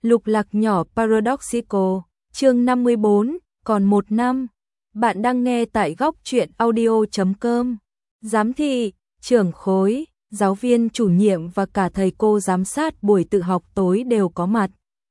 Lục lạc nhỏ Paradoxical, chương 54, còn 1 năm. Bạn đang nghe tại góc truyện audio.com. Giám thị, trưởng khối, giáo viên chủ nhiệm và cả thầy cô giám sát buổi tự học tối đều có mặt.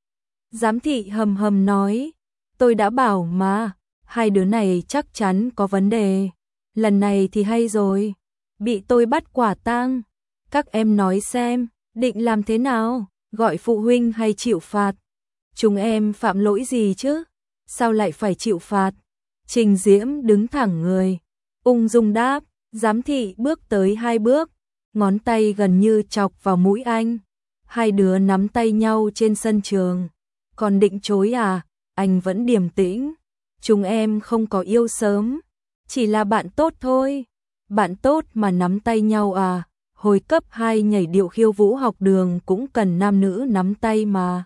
Giám thị hầm hầm nói, tôi đã bảo mà, hai đứa này chắc chắn có vấn đề. Lần này thì hay rồi, bị tôi bắt quả tang. Các em nói xem, định làm thế nào, gọi phụ huynh hay chịu phạt? Chúng em phạm lỗi gì chứ? Sao lại phải chịu phạt? Trình Diễm đứng thẳng người, ung dung đáp, giám thị bước tới 2 bước, ngón tay gần như chọc vào mũi anh. Hai đứa nắm tay nhau trên sân trường. Còn định chối à? Anh vẫn điềm tĩnh. Chúng em không có yêu sớm, chỉ là bạn tốt thôi. Bạn tốt mà nắm tay nhau à? Hồi cấp 2 nhảy điệu khiêu vũ học đường cũng cần nam nữ nắm tay mà.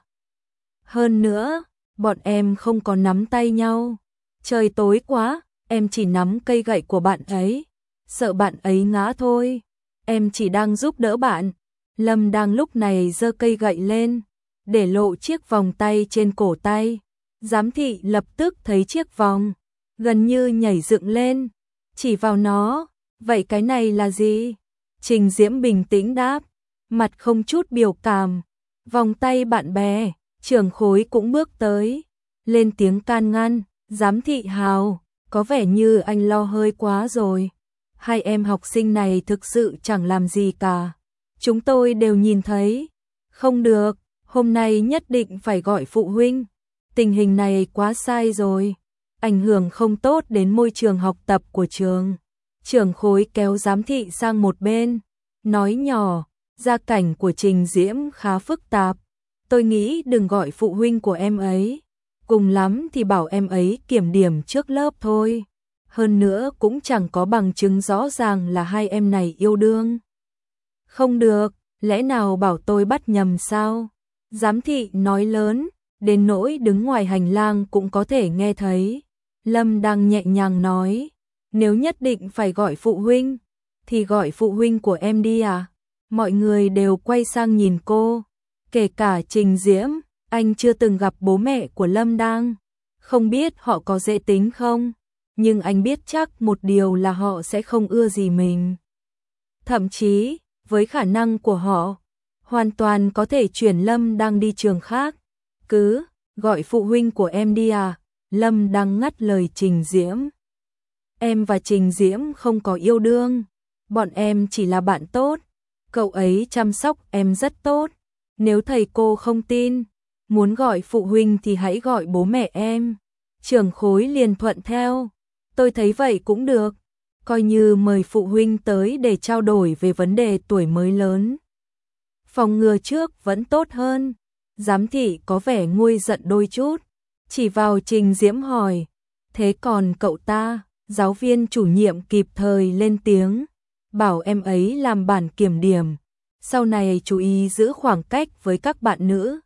Hơn nữa, bọn em không có nắm tay nhau. Trời tối quá, em chỉ nắm cây gậy của bạn ấy. Sợ bạn ấy ngã thôi. Em chỉ đang giúp đỡ bạn. Lâm đang lúc này giơ cây gậy lên, để lộ chiếc vòng tay trên cổ tay. Giám thị lập tức thấy chiếc vòng, gần như nhảy dựng lên, chỉ vào nó. Vậy cái này là gì? Trình Diễm bình tĩnh đáp, mặt không chút biểu cảm. Vòng tay bạn bè. Trưởng khối cũng bước tới, lên tiếng can ngăn. Giám thị Hào, có vẻ như anh lo hơi quá rồi. Hai em học sinh này thực sự chẳng làm gì cả. Chúng tôi đều nhìn thấy. Không được, hôm nay nhất định phải gọi phụ huynh. Tình hình này quá sai rồi, ảnh hưởng không tốt đến môi trường học tập của trường. Trưởng khối kéo giám thị sang một bên, nói nhỏ, gia cảnh của Trình Diễm khá phức tạp. Tôi nghĩ đừng gọi phụ huynh của em ấy. Cùng lắm thì bảo em ấy kiểm điểm trước lớp thôi. Hơn nữa cũng chẳng có bằng chứng rõ ràng là hai em này yêu đương. Không được, lẽ nào bảo tôi bắt nhầm sao? Giám thị nói lớn, đến nỗi đứng ngoài hành lang cũng có thể nghe thấy. Lâm đang nhẹ nhàng nói, nếu nhất định phải gọi phụ huynh, thì gọi phụ huynh của em đi à? Mọi người đều quay sang nhìn cô. Kể cả Trình Diễm, anh chưa từng gặp bố mẹ của Lâm Đang, không biết họ có dễ tính không, nhưng anh biết chắc một điều là họ sẽ không ưa gì mình. Thậm chí, với khả năng của họ, hoàn toàn có thể chuyển Lâm Đang đi trường khác. Cứ, gọi phụ huynh của em đi à? Lâm Đang ngắt lời Trình Diễm. Em và Trình Diễm không có yêu đương, bọn em chỉ là bạn tốt. Cậu ấy chăm sóc em rất tốt. Nếu thầy cô không tin, muốn gọi phụ huynh thì hãy gọi bố mẹ em. Trưởng khối liền thuận theo. Tôi thấy vậy cũng được. Coi như mời phụ huynh tới để trao đổi về vấn đề tuổi mới lớn. Phòng ngừa trước vẫn tốt hơn. Giám thị có vẻ nguôi giận đôi chút, chỉ vào Trình Diễm hỏi, thế còn cậu ta? Giáo viên chủ nhiệm kịp thời lên tiếng, bảo em ấy làm bản kiểm điểm. Sau này chú ý giữ khoảng cách với các bạn nữ.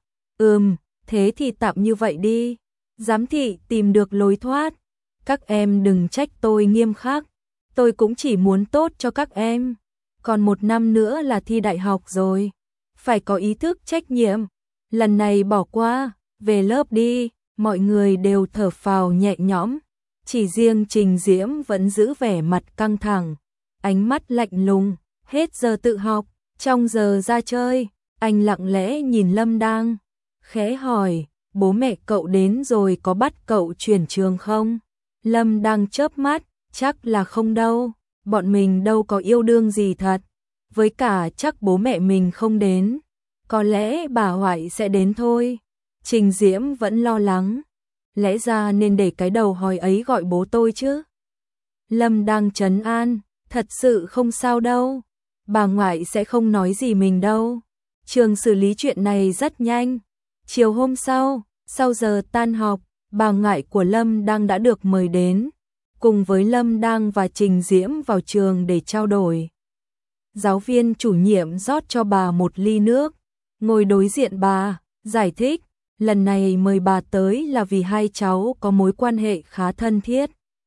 Thế thì tạm như vậy đi. Giám thị tìm được lối thoát. Các em đừng trách tôi nghiêm khắc. Tôi cũng chỉ muốn tốt cho các em. Còn 1 năm nữa là thi đại học rồi. Phải có ý thức trách nhiệm. Lần này bỏ qua, về lớp đi. Mọi người đều thở phào nhẹ nhõm. Chỉ riêng Trình Diễm vẫn giữ vẻ mặt căng thẳng, ánh mắt lạnh lùng. Hết giờ tự học, trong giờ ra chơi, anh lặng lẽ nhìn Lâm Đang, khẽ hỏi, bố mẹ cậu đến rồi có bắt cậu chuyển trường không? Lâm Đang chớp mắt, chắc là không đâu, bọn mình đâu có yêu đương gì thật. Với cả chắc bố mẹ mình không đến, có lẽ bà Hoại sẽ đến thôi. Trình Diễm vẫn lo lắng, lẽ ra nên để cái đầu hói ấy gọi bố tôi chứ. Lâm Đang trấn an, thật sự không sao đâu. Bà ngoại sẽ không nói gì mình đâu. Trường xử lý chuyện này rất nhanh. Chiều hôm sau, sau giờ tan học, bà ngoại của Lâm Đang đã được mời đến, cùng với Lâm Đang và Trình Diễm vào trường để trao đổi. Giáo viên chủ nhiệm rót cho bà một ly nước, ngồi đối diện bà, giải thích, lần này mời bà tới là vì hai cháu có mối quan hệ khá thân thiết.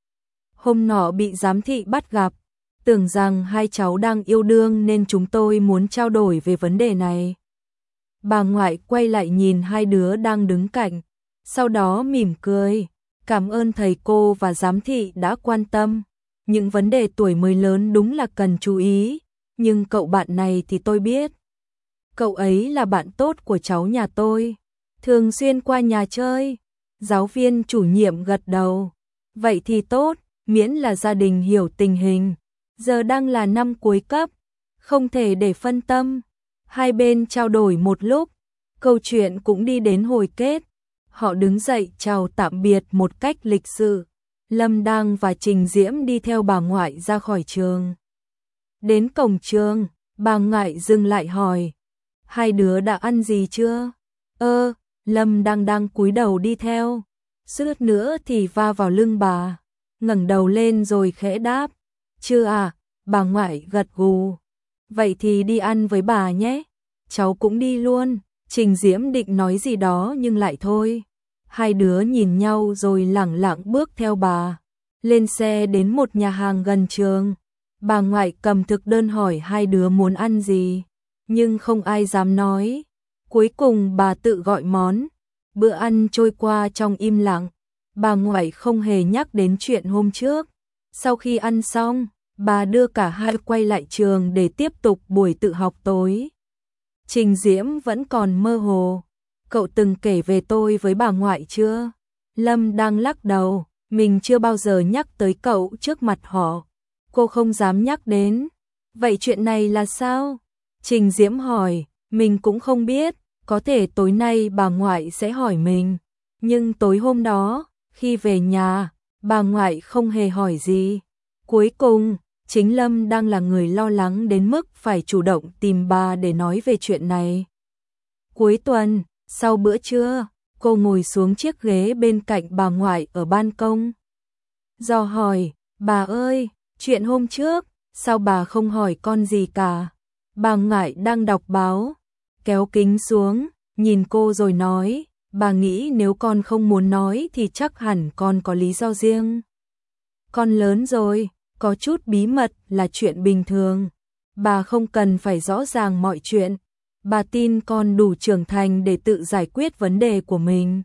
Hôm nọ bị giám thị bắt gặp, tưởng rằng hai cháu đang yêu đương nên chúng tôi muốn trao đổi về vấn đề này. Bà ngoại quay lại nhìn hai đứa đang đứng cạnh, sau đó mỉm cười, cảm ơn thầy cô và giám thị đã quan tâm. Những vấn đề tuổi mới lớn đúng là cần chú ý, nhưng cậu bạn này thì tôi biết. Cậu ấy là bạn tốt của cháu nhà tôi, thường xuyên qua nhà chơi. Giáo viên chủ nhiệm gật đầu. Vậy thì tốt, miễn là gia đình hiểu tình hình. Giờ đang là năm cuối cấp, không thể để phân tâm. Hai bên trao đổi một lúc, câu chuyện cũng đi đến hồi kết. Họ đứng dậy chào tạm biệt một cách lịch sự. Lâm Đăng và Trình Diễm đi theo bà ngoại ra khỏi trường. Đến cổng trường, bà ngoại dừng lại hỏi, hai đứa đã ăn gì chưa? Lâm Đăng đang cúi đầu đi theo, suýt nữa thì va vào lưng bà, ngẩng đầu lên rồi khẽ đáp, chưa à, bà ngoại gật gù. Vậy thì đi ăn với bà nhé, cháu cũng đi luôn. Trình Diễm định nói gì đó nhưng lại thôi. Hai đứa nhìn nhau rồi lẳng lặng bước theo bà, lên xe đến một nhà hàng gần trường. Bà ngoại cầm thực đơn hỏi hai đứa muốn ăn gì, nhưng không ai dám nói. Cuối cùng bà tự gọi món. Bữa ăn trôi qua trong im lặng, bà ngoại không hề nhắc đến chuyện hôm trước. Sau khi ăn xong, bà đưa cả hai quay lại trường để tiếp tục buổi tự học tối. Trình Diễm vẫn còn mơ hồ. Cậu từng kể về tôi với bà ngoại chưa? Lâm đang lắc đầu, mình chưa bao giờ nhắc tới cậu trước mặt họ. Cô không dám nhắc đến. Vậy chuyện này là sao? Trình Diễm hỏi, mình cũng không biết, có thể tối nay bà ngoại sẽ hỏi mình. Nhưng tối hôm đó, khi về nhà, bà ngoại không hề hỏi gì. Cuối cùng, chính Lâm đang là người lo lắng đến mức phải chủ động tìm bà để nói về chuyện này. Cuối tuần, sau bữa trưa, cô ngồi xuống chiếc ghế bên cạnh bà ngoại ở ban công. Dò hỏi, bà ơi, chuyện hôm trước, sao bà không hỏi con gì cả? Bà ngoại đang đọc báo, kéo kính xuống, nhìn cô rồi nói, bà nghĩ nếu con không muốn nói thì chắc hẳn con có lý do riêng. Con lớn rồi, có chút bí mật là chuyện bình thường. Bà không cần phải rõ ràng mọi chuyện. Bà tin con đủ trưởng thành để tự giải quyết vấn đề của mình.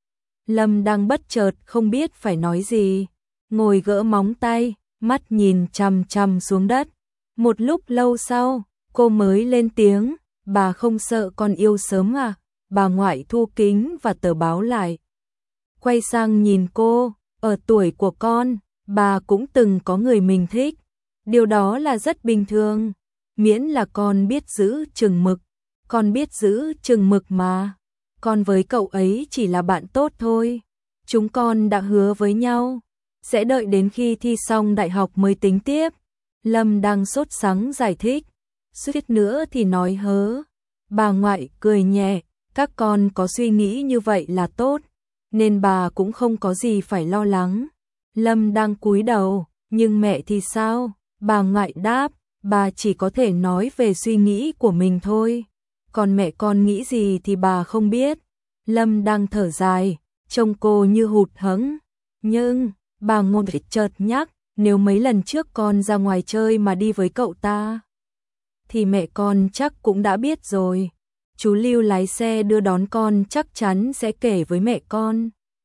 Lâm đang bất chợt không biết phải nói gì, ngồi gỡ móng tay, mắt nhìn chằm chằm xuống đất. Một lúc lâu sau, cô mới lên tiếng, bà không sợ con yêu sớm à? Bà ngoại thu kính và tờ báo lại, quay sang nhìn cô, ở tuổi của con, bà cũng từng có người mình thích. Điều đó là rất bình thường, miễn là con biết giữ chừng mực. Con biết giữ chừng mực mà. Con với cậu ấy chỉ là bạn tốt thôi. Chúng con đã hứa với nhau, sẽ đợi đến khi thi xong đại học mới tính tiếp. Lâm đang sốt sắng giải thích, suýt nữa thì nói hớ. Bà ngoại cười nhẹ, các con có suy nghĩ như vậy là tốt, nên bà cũng không có gì phải lo lắng. Lâm đang cúi đầu, nhưng mẹ thì sao? Bà ngoại đáp, bà chỉ có thể nói về suy nghĩ của mình thôi. Còn mẹ con nghĩ gì thì bà không biết. Lâm đang thở dài, trông cô như hụt hẫng. Nhưng, bà ngôn chợt nhắc, nếu mấy lần trước con ra ngoài chơi mà đi với cậu ta, thì mẹ con chắc cũng đã biết rồi. Chú Lưu lái xe đưa đón con chắc chắn sẽ kể với mẹ con.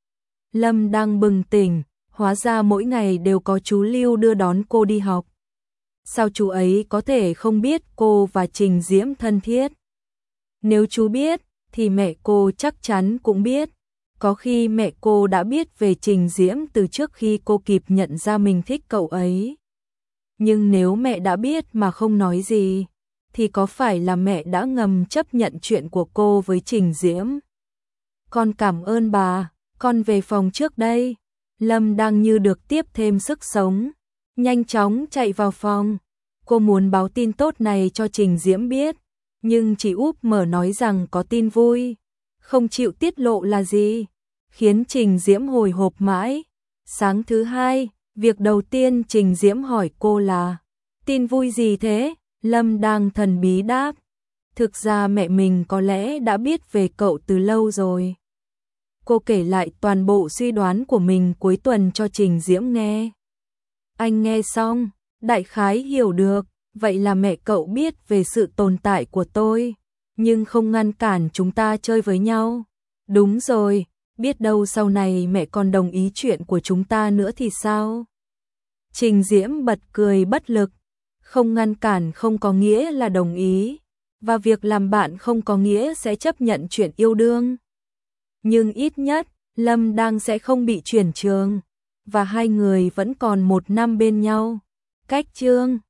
Lâm đang bừng tỉnh, hóa ra mỗi ngày đều có chú Lưu đưa đón cô đi học. Sao chú ấy có thể không biết cô và Trình Diễm thân thiết? Nếu chú biết, thì mẹ cô chắc chắn cũng biết. Có khi mẹ cô đã biết về Trình Diễm từ trước khi cô kịp nhận ra mình thích cậu ấy. Nhưng nếu mẹ đã biết mà không nói gì, thì có phải là mẹ đã ngầm chấp nhận chuyện của cô với Trình Diễm? Con cảm ơn bà, con về phòng trước đây. Lâm đang như được tiếp thêm sức sống, nhanh chóng chạy vào phòng. Cô muốn báo tin tốt này cho Trình Diễm biết, nhưng chỉ úp mở nói rằng có tin vui, không chịu tiết lộ là gì, khiến Trình Diễm hồi hộp mãi. Sáng thứ hai, việc đầu tiên Trình Diễm hỏi cô là, tin vui gì thế? Lâm đang thần bí đáp, thực ra mẹ mình có lẽ đã biết về cậu từ lâu rồi. Cô kể lại toàn bộ suy đoán của mình cuối tuần cho Trình Diễm nghe. Anh nghe xong, đại khái hiểu được, vậy là mẹ cậu biết về sự tồn tại của tôi. nhưng không ngăn cản chúng ta chơi với nhau. Đúng rồi, biết đâu sau này mẹ còn đồng ý chuyện của chúng ta nữa thì sao? Trình Diễm bật cười bất lực, không ngăn cản không có nghĩa là đồng ý, và việc làm bạn không có nghĩa sẽ chấp nhận chuyện yêu đương. Nhưng ít nhất, Lâm đang sẽ không bị chuyển trường, và hai người vẫn còn 1 năm bên nhau. Cách chương